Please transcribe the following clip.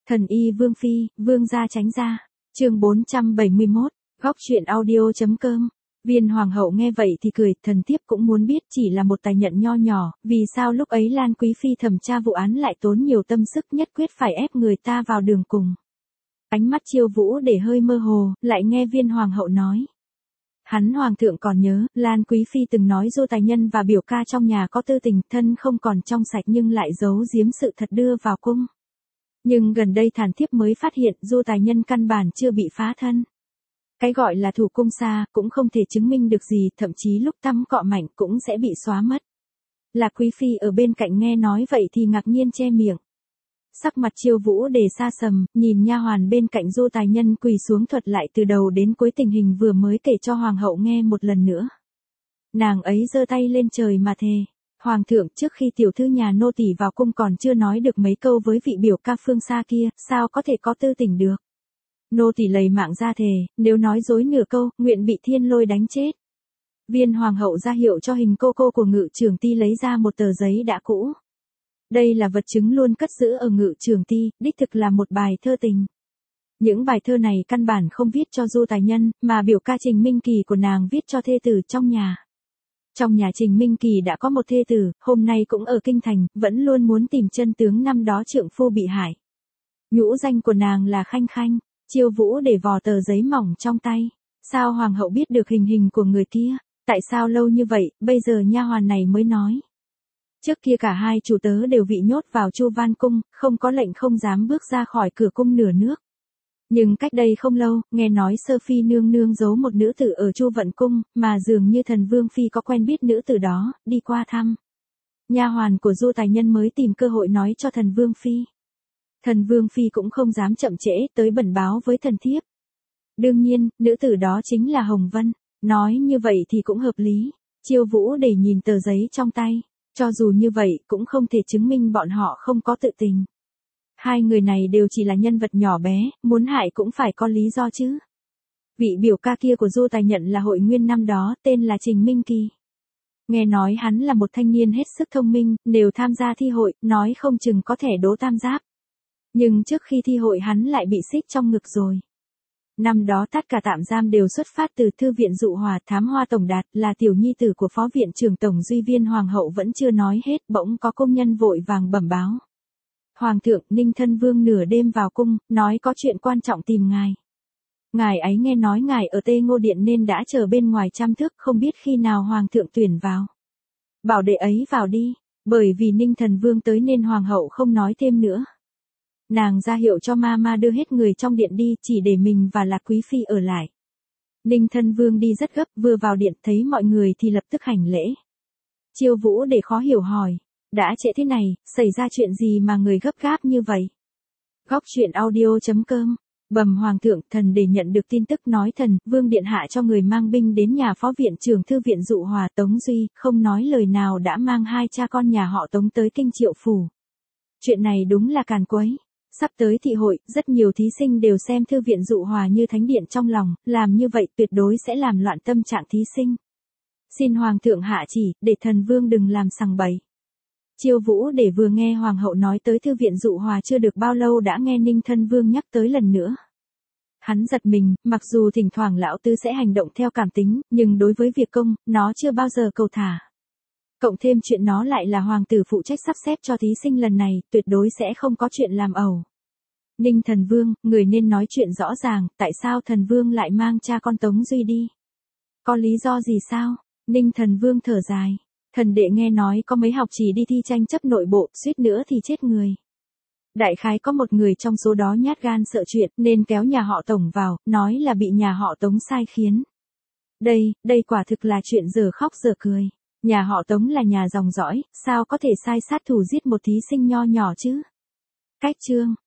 Thần y Vương Phi, Vương gia tránh ra. Chương 471, góc truyện audio.com. Viên hoàng hậu nghe vậy thì cười, thần thiếp cũng muốn biết, chỉ là một tài nhận nho nhỏ, vì sao lúc ấy Lan quý phi thẩm tra vụ án lại tốn nhiều tâm sức, nhất quyết phải ép người ta vào đường cùng. Ánh mắt Chiêu Vũ để hơi mơ hồ, lại nghe viên hoàng hậu nói. Hắn hoàng thượng còn nhớ, Lan quý phi từng nói Du Tài Nhân và biểu ca trong nhà có tư tình, thân không còn trong sạch nhưng lại giấu giếm sự thật đưa vào cung. Nhưng gần đây thản thiếp mới phát hiện Du Tài Nhân căn bản chưa bị phá thân. Cái gọi là thủ cung xa cũng không thể chứng minh được gì, thậm chí lúc tăm cọ mảnh cũng sẽ bị xóa mất. Lạc quý phi ở bên cạnh nghe nói vậy thì ngạc nhiên che miệng. Sắc mặt Chiêu Vũ để xa sầm, nhìn nha hoàn bên cạnh Du Tài Nhân quỳ xuống thuật lại từ đầu đến cuối tình hình vừa mới kể cho hoàng hậu nghe một lần nữa. Nàng ấy giơ tay lên trời mà thề. Hoàng thượng, trước khi tiểu thư nhà nô tỳ vào cung còn chưa nói được mấy câu với vị biểu ca phương xa kia, sao có thể có tư tình được. Nô tỳ lầy mạng ra thề, nếu nói dối nửa câu, nguyện bị thiên lôi đánh chết. Viên hoàng hậu ra hiệu cho hình cô của Ngự Trường Ty lấy ra một tờ giấy đã cũ. Đây là vật chứng luôn cất giữ ở Ngự Trường Ty, đích thực là một bài thơ tình. Những bài thơ này căn bản không viết cho Du Tài Nhân, mà biểu ca Trình Minh Kỳ của nàng viết cho thê tử trong nhà. Trong nhà Trình Minh Kỳ đã có một thê tử, hôm nay cũng ở kinh thành, vẫn luôn muốn tìm chân tướng năm đó trượng phu bị hại. Nhũ danh của nàng là Khanh Khanh. Chiêu Vũ để vò tờ giấy mỏng trong tay. Sao hoàng hậu biết được hình của người kia? Tại sao lâu như vậy, bây giờ nha hoàn này mới nói. Trước kia cả hai chủ tớ đều bị nhốt vào Chu Van cung, không có lệnh không dám bước ra khỏi cửa cung nửa nước. Nhưng cách đây không lâu, nghe nói Sơ Phi nương nương giấu một nữ tử ở Chu Vận cung, mà dường như Thần Vương Phi có quen biết nữ tử đó, đi qua thăm. Nha hoàn của Du Tài Nhân mới tìm cơ hội nói cho Thần Vương Phi. Thần Vương Phi cũng không dám chậm trễ, tới bẩm báo với thần thiếp. Đương nhiên, nữ tử đó chính là Hồng Vân. Nói như vậy thì cũng hợp lý. Chiêu Vũ để nhìn tờ giấy trong tay. Cho dù như vậy, cũng không thể chứng minh bọn họ không có tự tình. Hai người này đều chỉ là nhân vật nhỏ bé, muốn hại cũng phải có lý do chứ. Vị biểu ca kia của Du Tài Nhận là Hội Nguyên năm đó, tên là Trình Minh Kỳ. Nghe nói hắn là một thanh niên hết sức thông minh, đều tham gia thi hội, nói không chừng có thể đỗ tam giáp. Nhưng trước khi thi hội hắn lại bị xích trong ngực rồi. Năm đó tất cả tạm giam đều xuất phát từ Thư viện Dụ Hòa, Thám Hoa Tổng Đạt, là tiểu nhi tử của Phó Viện Trưởng Tổng Duy. Viên hoàng hậu vẫn chưa nói hết, bỗng có công nhân vội vàng bẩm báo. Hoàng thượng, Ninh Thân Vương nửa đêm vào cung, nói có chuyện quan trọng tìm ngài. Ngài ấy nghe nói ngài ở Tê Ngô Điện nên đã chờ bên ngoài 100 thước, không biết khi nào hoàng thượng tuyển vào. Bảo đệ ấy vào đi, bởi vì Ninh Thần Vương tới nên hoàng hậu không nói thêm nữa. Nàng ra hiệu cho ma đưa hết người trong điện đi, chỉ để mình và Lạc quý phi ở lại. Ninh Thân Vương đi rất gấp, vừa vào điện thấy mọi người thì lập tức hành lễ. Chiêu Vũ để khó hiểu hỏi, đã trễ thế này, xảy ra chuyện gì mà người gấp gáp như vậy? Góc truyện audio.com. Bẩm hoàng thượng, thần để nhận được tin tức nói Thần Vương điện hạ cho người mang binh đến nhà Phó Viện Trưởng Thư viện Dụ Hòa Tống Duy, không nói lời nào đã mang hai cha con nhà họ Tống tới kinh Triệu phủ. Chuyện này đúng là càn quấy. Sắp tới thị hội, rất nhiều thí sinh đều xem Thư viện Dụ Hòa như thánh điện trong lòng, làm như vậy tuyệt đối sẽ làm loạn tâm trạng thí sinh. Xin hoàng thượng hạ chỉ, để Thần Vương đừng làm sằng bậy. Chiêu Vũ để vừa nghe hoàng hậu nói tới Thư viện Dụ Hòa chưa được bao lâu đã nghe Ninh Thân Vương nhắc tới lần nữa. Hắn giật mình, mặc dù thỉnh thoảng lão tứ sẽ hành động theo cảm tính, nhưng đối với việc công, nó chưa bao giờ cầu thả. Cộng thêm chuyện nó lại là hoàng tử phụ trách sắp xếp cho thí sinh lần này, tuyệt đối sẽ không có chuyện làm ẩu. Ninh Thần Vương, người nên nói chuyện rõ ràng, tại sao Thần Vương lại mang cha con Tống Duy đi? Có lý do gì sao? Ninh Thần Vương thở dài. Thần đệ nghe nói có mấy học trò đi thi tranh chấp nội bộ, suýt nữa thì chết người. Đại khái có một người trong số đó nhát gan sợ chuyện, nên kéo nhà họ Tổng vào, nói là bị nhà họ Tống sai khiến. Đây quả thực là chuyện dở khóc dở cười. Nhà họ Tống là nhà dòng dõi, sao có thể sai sát thủ giết một thí sinh nho nhỏ chứ? Cách chương.